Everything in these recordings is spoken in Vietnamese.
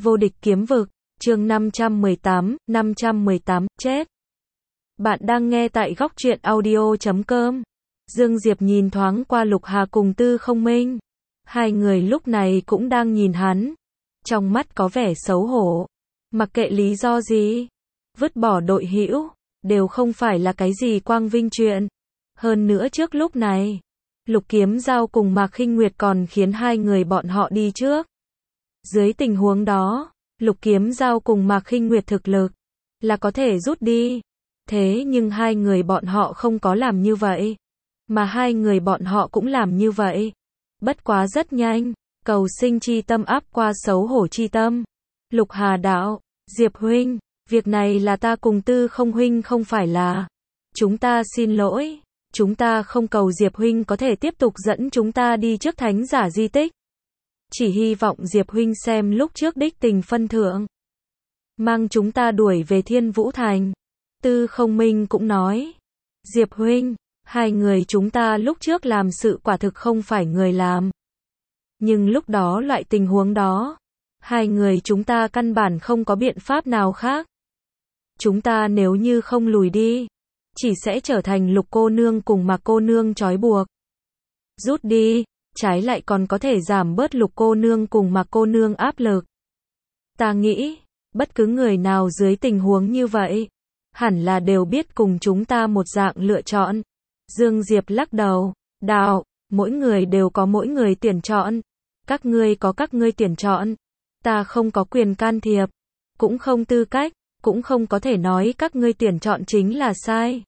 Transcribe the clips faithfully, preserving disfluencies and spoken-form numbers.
Vô địch kiếm vực, chương năm trăm mười tám, năm trăm mười tám, chết. Bạn đang nghe tại góc truyện audio chấm com. Dương Diệp nhìn thoáng qua Lục Hà cùng Tư Không Minh. Hai người lúc này cũng đang nhìn hắn. Trong mắt có vẻ xấu hổ. Mặc kệ lý do gì, vứt bỏ đội hữu, đều không phải là cái gì quang vinh chuyện. Hơn nữa trước lúc này, Lục Kiếm Giao cùng Mạc Khinh Nguyệt còn khiến hai người bọn họ đi trước. Dưới tình huống đó, Lục Kiếm Giao cùng Mạc Khinh Nguyệt thực lực là có thể rút đi. Thế nhưng hai người bọn họ không có làm như vậy, mà hai người bọn họ cũng làm như vậy. Bất quá rất nhanh, cầu sinh chi tâm áp qua xấu hổ chi tâm. Lục Hà đạo, Diệp huynh, việc này là ta cùng Tư Không huynh không phải là. Chúng ta xin lỗi, chúng ta không cầu Diệp huynh có thể tiếp tục dẫn chúng ta đi trước thánh giả di tích. Chỉ hy vọng Diệp huynh xem lúc trước đích tình phân thượng, mang chúng ta đuổi về Thiên Vũ Thành. Tư Không Minh cũng nói, Diệp huynh, hai người chúng ta lúc trước làm sự quả thực không phải người làm. Nhưng lúc đó loại tình huống đó, hai người chúng ta căn bản không có biện pháp nào khác. Chúng ta nếu như không lùi đi, chỉ sẽ trở thành Lục cô nương cùng Mạc cô nương trói buộc. Rút đi, trái lại còn có thể giảm bớt Lục cô nương cùng Mạc cô nương áp lực. Ta nghĩ, bất cứ người nào dưới tình huống như vậy, hẳn là đều biết cùng chúng ta một dạng lựa chọn. Dương Diệp lắc đầu, đạo, mỗi người đều có mỗi người tuyển chọn. Các ngươi có các ngươi tuyển chọn. Ta không có quyền can thiệp, cũng không tư cách, cũng không có thể nói các ngươi tuyển chọn chính là sai.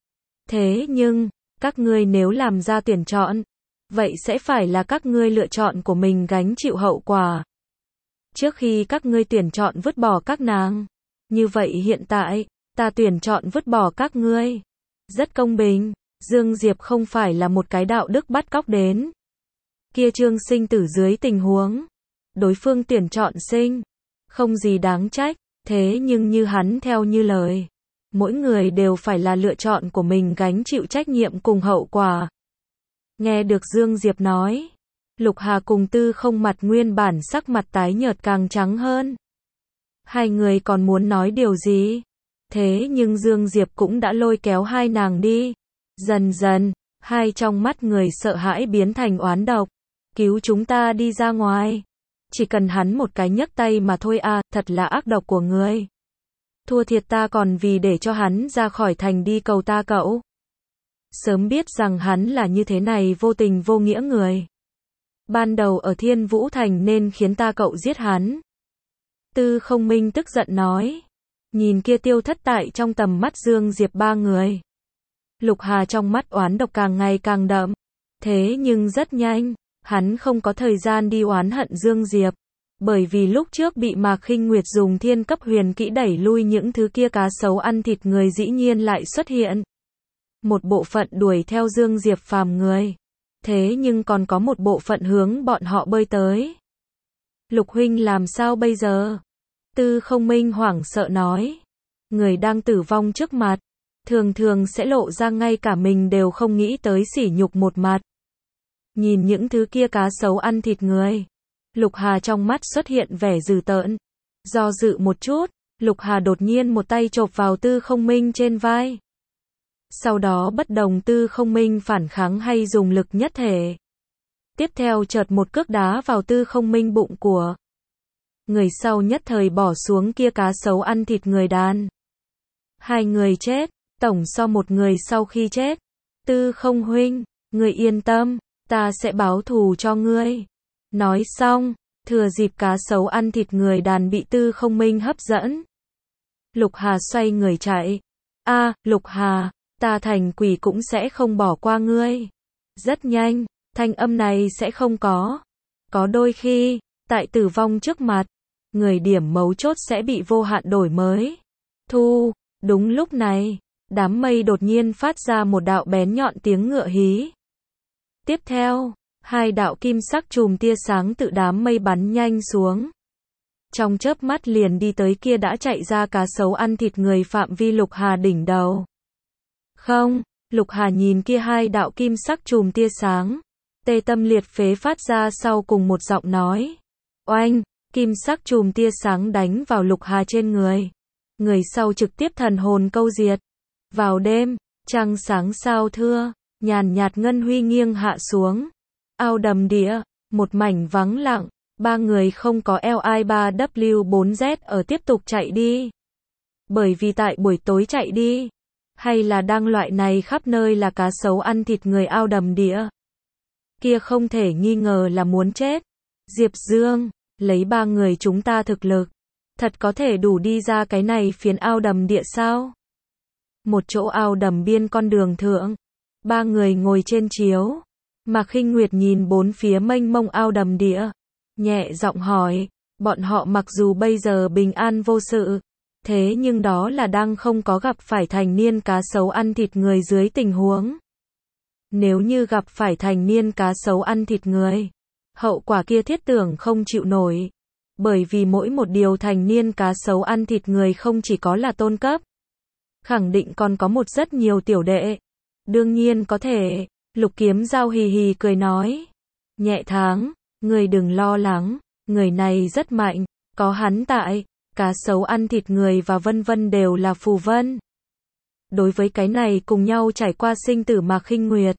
Thế nhưng, các ngươi nếu làm ra tuyển chọn, vậy sẽ phải là các ngươi lựa chọn của mình gánh chịu hậu quả. Trước khi các ngươi tuyển chọn vứt bỏ các nàng, như vậy hiện tại, ta tuyển chọn vứt bỏ các ngươi. Rất công bình, Dương Diệp không phải là một cái đạo đức bắt cóc đến. Kia Trương sinh tử dưới tình huống, đối phương tuyển chọn sinh, không gì đáng trách, thế nhưng như hắn theo như lời, mỗi người đều phải là lựa chọn của mình gánh chịu trách nhiệm cùng hậu quả. Nghe được Dương Diệp nói, Lục Hà cùng Tư Không mặt nguyên bản sắc mặt tái nhợt càng trắng hơn. Hai người còn muốn nói điều gì? Thế nhưng Dương Diệp cũng đã lôi kéo hai nàng đi. Dần dần, hai trong mắt người sợ hãi biến thành oán độc. Cứu chúng ta đi ra ngoài. Chỉ cần hắn một cái nhấc tay mà thôi à, thật là ác độc của người. Thua thiệt ta còn vì để cho hắn ra khỏi thành đi cầu ta cậu. Sớm biết rằng hắn là như thế này vô tình vô nghĩa người. Ban đầu ở Thiên Vũ Thành nên khiến ta cậu giết hắn. Tư Không Minh tức giận nói. Nhìn kia tiêu thất tại trong tầm mắt Dương Diệp ba người. Lục Hà trong mắt oán độc càng ngày càng đậm. Thế nhưng rất nhanh, hắn không có thời gian đi oán hận Dương Diệp. Bởi vì lúc trước bị Mạc Khinh Nguyệt dùng thiên cấp huyền kỹ đẩy lui những thứ kia cá sấu ăn thịt người dĩ nhiên lại xuất hiện. Một bộ phận đuổi theo Dương Diệp phàm người. Thế nhưng còn có một bộ phận hướng bọn họ bơi tới. Lục huynh làm sao bây giờ? Tư Không Minh hoảng sợ nói. Người đang tử vong trước mặt, thường thường sẽ lộ ra ngay cả mình đều không nghĩ tới sỉ nhục một mặt. Nhìn những thứ kia cá sấu ăn thịt người, Lục Hà trong mắt xuất hiện vẻ dữ tợn. Do dự một chút, Lục Hà đột nhiên một tay chộp vào Tư Không Minh trên vai. Sau đó bất đồng Tư Không Minh phản kháng hay dùng lực nhất thể. Tiếp theo chợt một cước đá vào Tư Không Minh bụng của người sau, nhất thời bỏ xuống kia cá sấu ăn thịt người đàn. Hai người chết, tổng so một người sau khi chết. Tư Không huynh, người yên tâm, ta sẽ báo thù cho ngươi. Nói xong, thừa dịp cá sấu ăn thịt người đàn bị Tư Không Minh hấp dẫn, Lục Hà xoay người chạy. A, à, Lục Hà, ta thành quỷ cũng sẽ không bỏ qua ngươi. Rất nhanh, thanh âm này sẽ không có. Có đôi khi, tại tử vong trước mặt, người điểm mấu chốt sẽ bị vô hạn đổi mới. Thu, đúng lúc này, đám mây đột nhiên phát ra một đạo bén nhọn tiếng ngựa hí. Tiếp theo, hai đạo kim sắc chùm tia sáng tự đám mây bắn nhanh xuống. Trong chớp mắt liền đi tới kia đã chạy ra cá sấu ăn thịt người phạm vi Lục Hà đỉnh đầu. Không, Lục Hà nhìn kia hai đạo kim sắc chùm tia sáng, tê tâm liệt phế phát ra sau cùng một giọng nói. Oanh, kim sắc chùm tia sáng đánh vào Lục Hà trên người. Người sau trực tiếp thần hồn câu diệt. Vào đêm, trăng sáng sao thưa, nhàn nhạt ngân huy nghiêng hạ xuống. Ao đầm địa, một mảnh vắng lặng, ba người không có L I ba W bốn Z ở tiếp tục chạy đi. Bởi vì tại buổi tối chạy đi, hay là đang loại này khắp nơi là cá sấu ăn thịt người ao đầm địa. Kia không thể nghi ngờ là muốn chết. Diệp Dương, lấy ba người chúng ta thực lực, thật có thể đủ đi ra cái này phiến ao đầm địa sao? Một chỗ ao đầm biên con đường thượng, ba người ngồi trên chiếu, Mạc Khinh Nguyệt nhìn bốn phía mênh mông ao đầm địa, nhẹ giọng hỏi, bọn họ mặc dù bây giờ bình an vô sự, thế nhưng đó là đang không có gặp phải thành niên cá sấu ăn thịt người dưới tình huống. Nếu như gặp phải thành niên cá sấu ăn thịt người, hậu quả kia thiết tưởng không chịu nổi. Bởi vì mỗi một điều thành niên cá sấu ăn thịt người không chỉ có là tôn cấp, khẳng định còn có một rất nhiều tiểu đệ. Đương nhiên có thể, Lục Kiếm Dao hì hì cười nói. Nhẹ Tháng, người đừng lo lắng, người này rất mạnh, có hắn tại, cá sấu ăn thịt người và vân vân đều là phù vân. Đối với cái này cùng nhau trải qua sinh tử Mạc Khinh Nguyệt,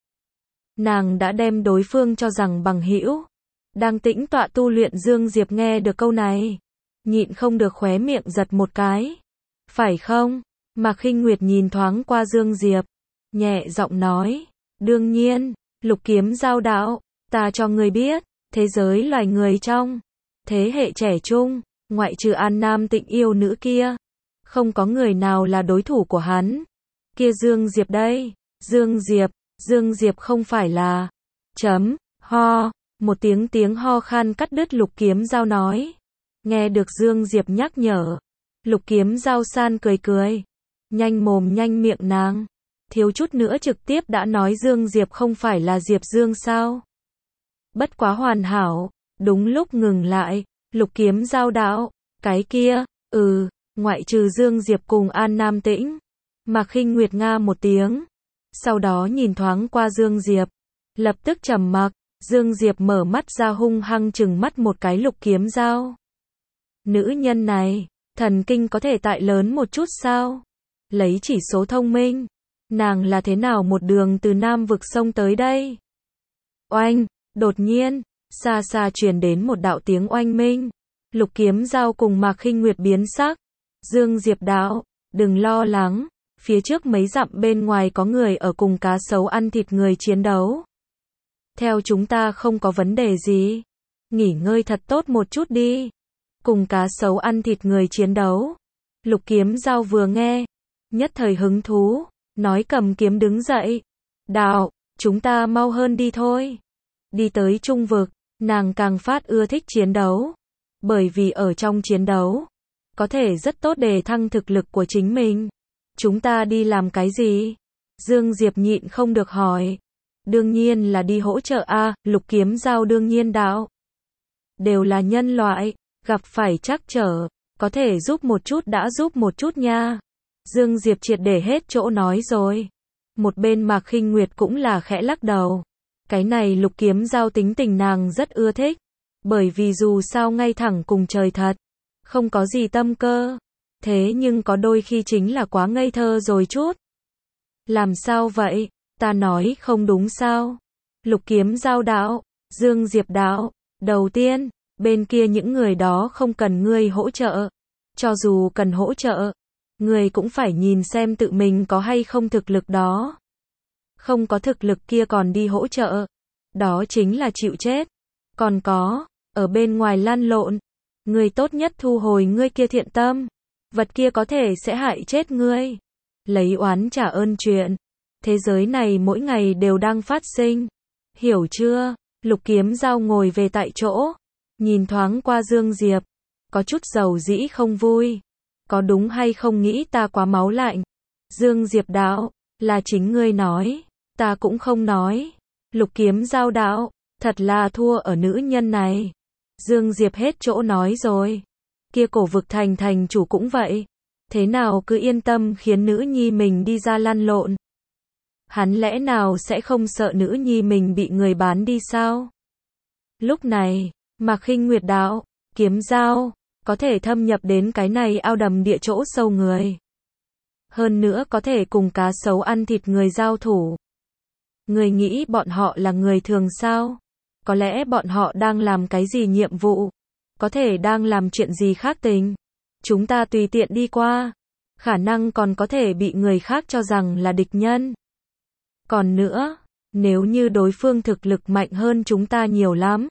nàng đã đem đối phương cho rằng bằng hữu. Đang tĩnh tọa tu luyện Dương Diệp nghe được câu này, nhịn không được khóe miệng giật một cái. Phải không? Mạc Khinh Nguyệt nhìn thoáng qua Dương Diệp, nhẹ giọng nói, đương nhiên, Lục Kiếm Dao đạo, ta cho ngươi biết, thế giới loài người trong thế hệ trẻ trung, ngoại trừ An Nam Tịnh yêu nữ kia, không có người nào là đối thủ của hắn. Kia Dương Diệp đây, Dương Diệp, Dương Diệp không phải là chấm, ho, một tiếng tiếng ho khan cắt đứt Lục Kiếm Dao nói. Nghe được Dương Diệp nhắc nhở, Lục Kiếm Dao san cười cười, nhanh mồm nhanh miệng nàng, thiếu chút nữa trực tiếp đã nói Dương Diệp không phải là Diệp Dương sao. Bất quá hoàn hảo, đúng lúc ngừng lại, Lục Kiếm Dao đạo, cái kia, ừ, ngoại trừ Dương Diệp cùng An Nam Tĩnh. Mạc Khinh Nguyệt nga một tiếng, sau đó nhìn thoáng qua Dương Diệp, lập tức trầm mặc. Dương Diệp mở mắt ra hung hăng chừng mắt một cái Lục Kiếm Dao. Nữ nhân này, thần kinh có thể tại lớn một chút sao? Lấy chỉ số thông minh, nàng là thế nào một đường từ Nam vực sông tới đây? Oanh, đột nhiên, xa xa truyền đến một đạo tiếng oanh minh. Lục Kiếm Dao cùng Mạc Khinh Nguyệt biến sắc. Dương Diệp đạo, đừng lo lắng, phía trước mấy dặm bên ngoài có người ở cùng cá sấu ăn thịt người chiến đấu. Theo chúng ta không có vấn đề gì. Nghỉ ngơi thật tốt một chút đi. Cùng cá sấu ăn thịt người chiến đấu. Lục Kiếm Dao vừa nghe, nhất thời hứng thú, nói cầm kiếm đứng dậy. Đạo, chúng ta mau hơn đi thôi. Đi tới trung vực, nàng càng phát ưa thích chiến đấu. Bởi vì ở trong chiến đấu, có thể rất tốt đề thăng thực lực của chính mình. Chúng ta đi làm cái gì? Dương Diệp nhịn không được hỏi. Đương nhiên là đi hỗ trợ a, à, Lục Kiếm Dao đương nhiên đạo. Đều là nhân loại, gặp phải trắc trở, có thể giúp một chút đã giúp một chút nha. Dương Diệp triệt để hết chỗ nói rồi. Một bên Mạc Khinh Nguyệt cũng là khẽ lắc đầu. Cái này Lục Kiếm Dao tính tình nàng rất ưa thích. Bởi vì dù sao ngay thẳng cùng trời thật, không có gì tâm cơ. Thế nhưng có đôi khi chính là quá ngây thơ rồi chút. Làm sao vậy? Ta nói không đúng sao? Lục Kiếm Dao đạo, Dương Diệp đạo, đầu tiên, bên kia những người đó không cần ngươi hỗ trợ. Cho dù cần hỗ trợ, ngươi cũng phải nhìn xem tự mình có hay không thực lực đó. Không có thực lực kia còn đi hỗ trợ, đó chính là chịu chết. Còn có, ở bên ngoài lăn lộn, ngươi tốt nhất thu hồi ngươi kia thiện tâm. Vật kia có thể sẽ hại chết ngươi. Lấy oán trả ơn chuyện. Thế giới này mỗi ngày đều đang phát sinh. Hiểu chưa? Lục Kiếm Dao ngồi về tại chỗ, nhìn thoáng qua Dương Diệp, có chút dầu dĩ không vui. Có đúng hay không nghĩ ta quá máu lạnh? Dương Diệp đạo, là chính ngươi nói, ta cũng không nói. Lục Kiếm Dao đạo, thật là thua ở nữ nhân này. Dương Diệp hết chỗ nói rồi. Kia cổ vực thành thành chủ cũng vậy. Thế nào cứ yên tâm khiến nữ nhi mình đi ra lăn lộn. Hắn lẽ nào sẽ không sợ nữ nhi mình bị người bán đi sao? Lúc này, Mạc Khinh Nguyệt đạo, kiếm dao, có thể thâm nhập đến cái này ao đầm địa chỗ sâu người. Hơn nữa có thể cùng cá sấu ăn thịt người giao thủ. Người nghĩ bọn họ là người thường sao? Có lẽ bọn họ đang làm cái gì nhiệm vụ? Có thể đang làm chuyện gì khác tình? Chúng ta tùy tiện đi qua. Khả năng còn có thể bị người khác cho rằng là địch nhân. Còn nữa, nếu như đối phương thực lực mạnh hơn chúng ta nhiều lắm.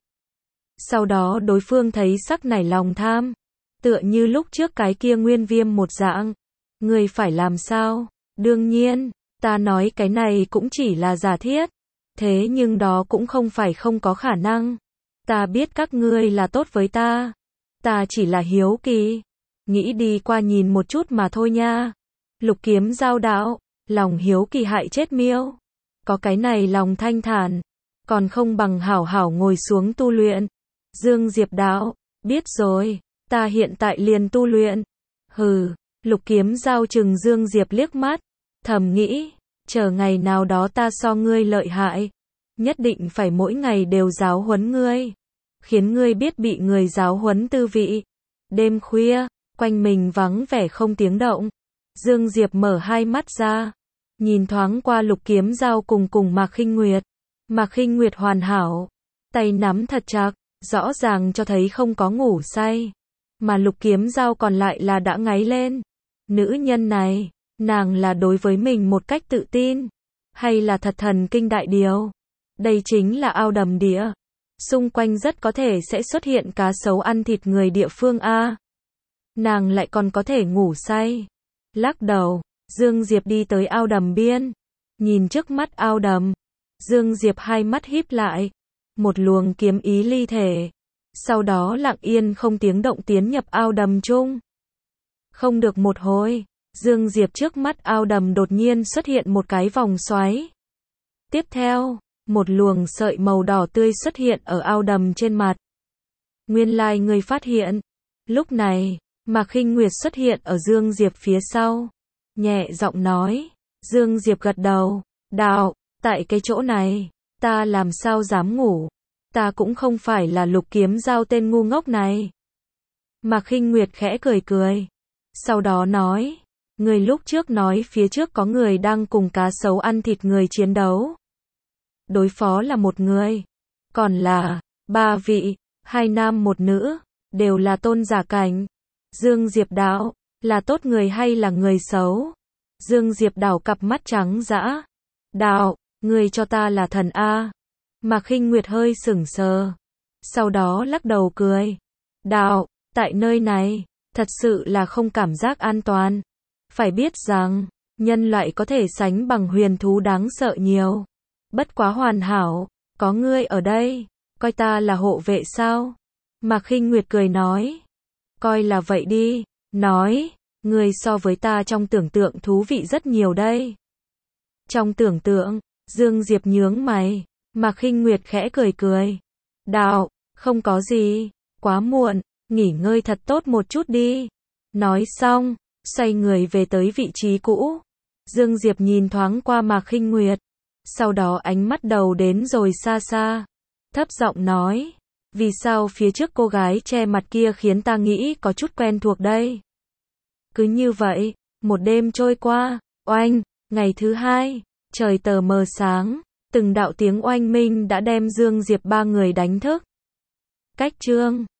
Sau đó đối phương thấy sắc nảy lòng tham. Tựa như lúc trước cái kia Nguyên Viêm một dạng. Người phải làm sao? Đương nhiên, ta nói cái này cũng chỉ là giả thiết. Thế nhưng đó cũng không phải không có khả năng. Ta biết các ngươi là tốt với ta. Ta chỉ là hiếu kỳ. Nghĩ đi qua nhìn một chút mà thôi nha. Lục kiếm giao đạo, lòng hiếu kỳ hại chết miêu. Có cái này lòng thanh thản, còn không bằng hảo hảo ngồi xuống tu luyện. Dương Diệp đạo, biết rồi, ta hiện tại liền tu luyện. Hừ, lục kiếm giao chừng Dương Diệp liếc mắt, thầm nghĩ, chờ ngày nào đó ta so ngươi lợi hại. Nhất định phải mỗi ngày đều giáo huấn ngươi. Khiến ngươi biết bị người giáo huấn tư vị. Đêm khuya, quanh mình vắng vẻ không tiếng động. Dương Diệp mở hai mắt ra. Nhìn thoáng qua lục kiếm giao cùng cùng Mạc Khinh Nguyệt. Mạc Khinh Nguyệt hoàn hảo. Tay nắm thật chặt, rõ ràng cho thấy không có ngủ say. Mà lục kiếm giao còn lại là đã ngáy lên. Nữ nhân này, nàng là đối với mình một cách tự tin. Hay là thật thần kinh đại điều. Đây chính là ao đầm địa. Xung quanh rất có thể sẽ xuất hiện cá sấu ăn thịt người địa phương A. Nàng lại còn có thể ngủ say. Lắc đầu, Dương Diệp đi tới ao đầm biên. Nhìn trước mắt ao đầm. Dương Diệp hai mắt híp lại. Một luồng kiếm ý ly thể. Sau đó lặng yên không tiếng động tiến nhập ao đầm chung. Không được một hồi, Dương Diệp trước mắt ao đầm đột nhiên xuất hiện một cái vòng xoáy. Tiếp theo, một luồng sợi màu đỏ tươi xuất hiện ở ao đầm trên mặt. Nguyên lai người phát hiện. Lúc này, Mạc Khinh Nguyệt xuất hiện ở Dương Diệp phía sau. Nhẹ giọng nói. Dương Diệp gật đầu. Đạo, tại cái chỗ này, ta làm sao dám ngủ. Ta cũng không phải là lục kiếm giao tên ngu ngốc này. Mạc Khinh Nguyệt khẽ cười cười. Sau đó nói. Người lúc trước nói phía trước có người đang cùng cá sấu ăn thịt người chiến đấu. Đối phó là một người. Còn là, ba vị, hai nam một nữ, đều là tôn giả cảnh. Dương Diệp đạo, là tốt người hay là người xấu? Dương Diệp đảo cặp mắt trắng dã. Đạo, người cho ta là thần A. Mạc Khinh Nguyệt hơi sững sờ. Sau đó lắc đầu cười. Đạo, tại nơi này, thật sự là không cảm giác an toàn. Phải biết rằng, nhân loại có thể sánh bằng huyền thú đáng sợ nhiều. Bất quá hoàn hảo, có ngươi ở đây, coi ta là hộ vệ sao? Mạc Khinh Nguyệt cười nói. Coi là vậy đi, nói, ngươi so với ta trong tưởng tượng thú vị rất nhiều đây. Trong tưởng tượng, Dương Diệp nhướng mày, Mạc Khinh Nguyệt khẽ cười cười. Đạo, không có gì, quá muộn, nghỉ ngơi thật tốt một chút đi. Nói xong, xoay người về tới vị trí cũ. Dương Diệp nhìn thoáng qua Mạc Khinh Nguyệt. Sau đó ánh mắt đầu đến rồi xa xa. Thấp giọng nói. Vì sao phía trước cô gái che mặt kia khiến ta nghĩ có chút quen thuộc đây? Cứ như vậy, một đêm trôi qua. Oanh, ngày thứ hai, trời tờ mờ sáng. Từng đạo tiếng oanh minh đã đem Dương Diệp ba người đánh thức. Cách chương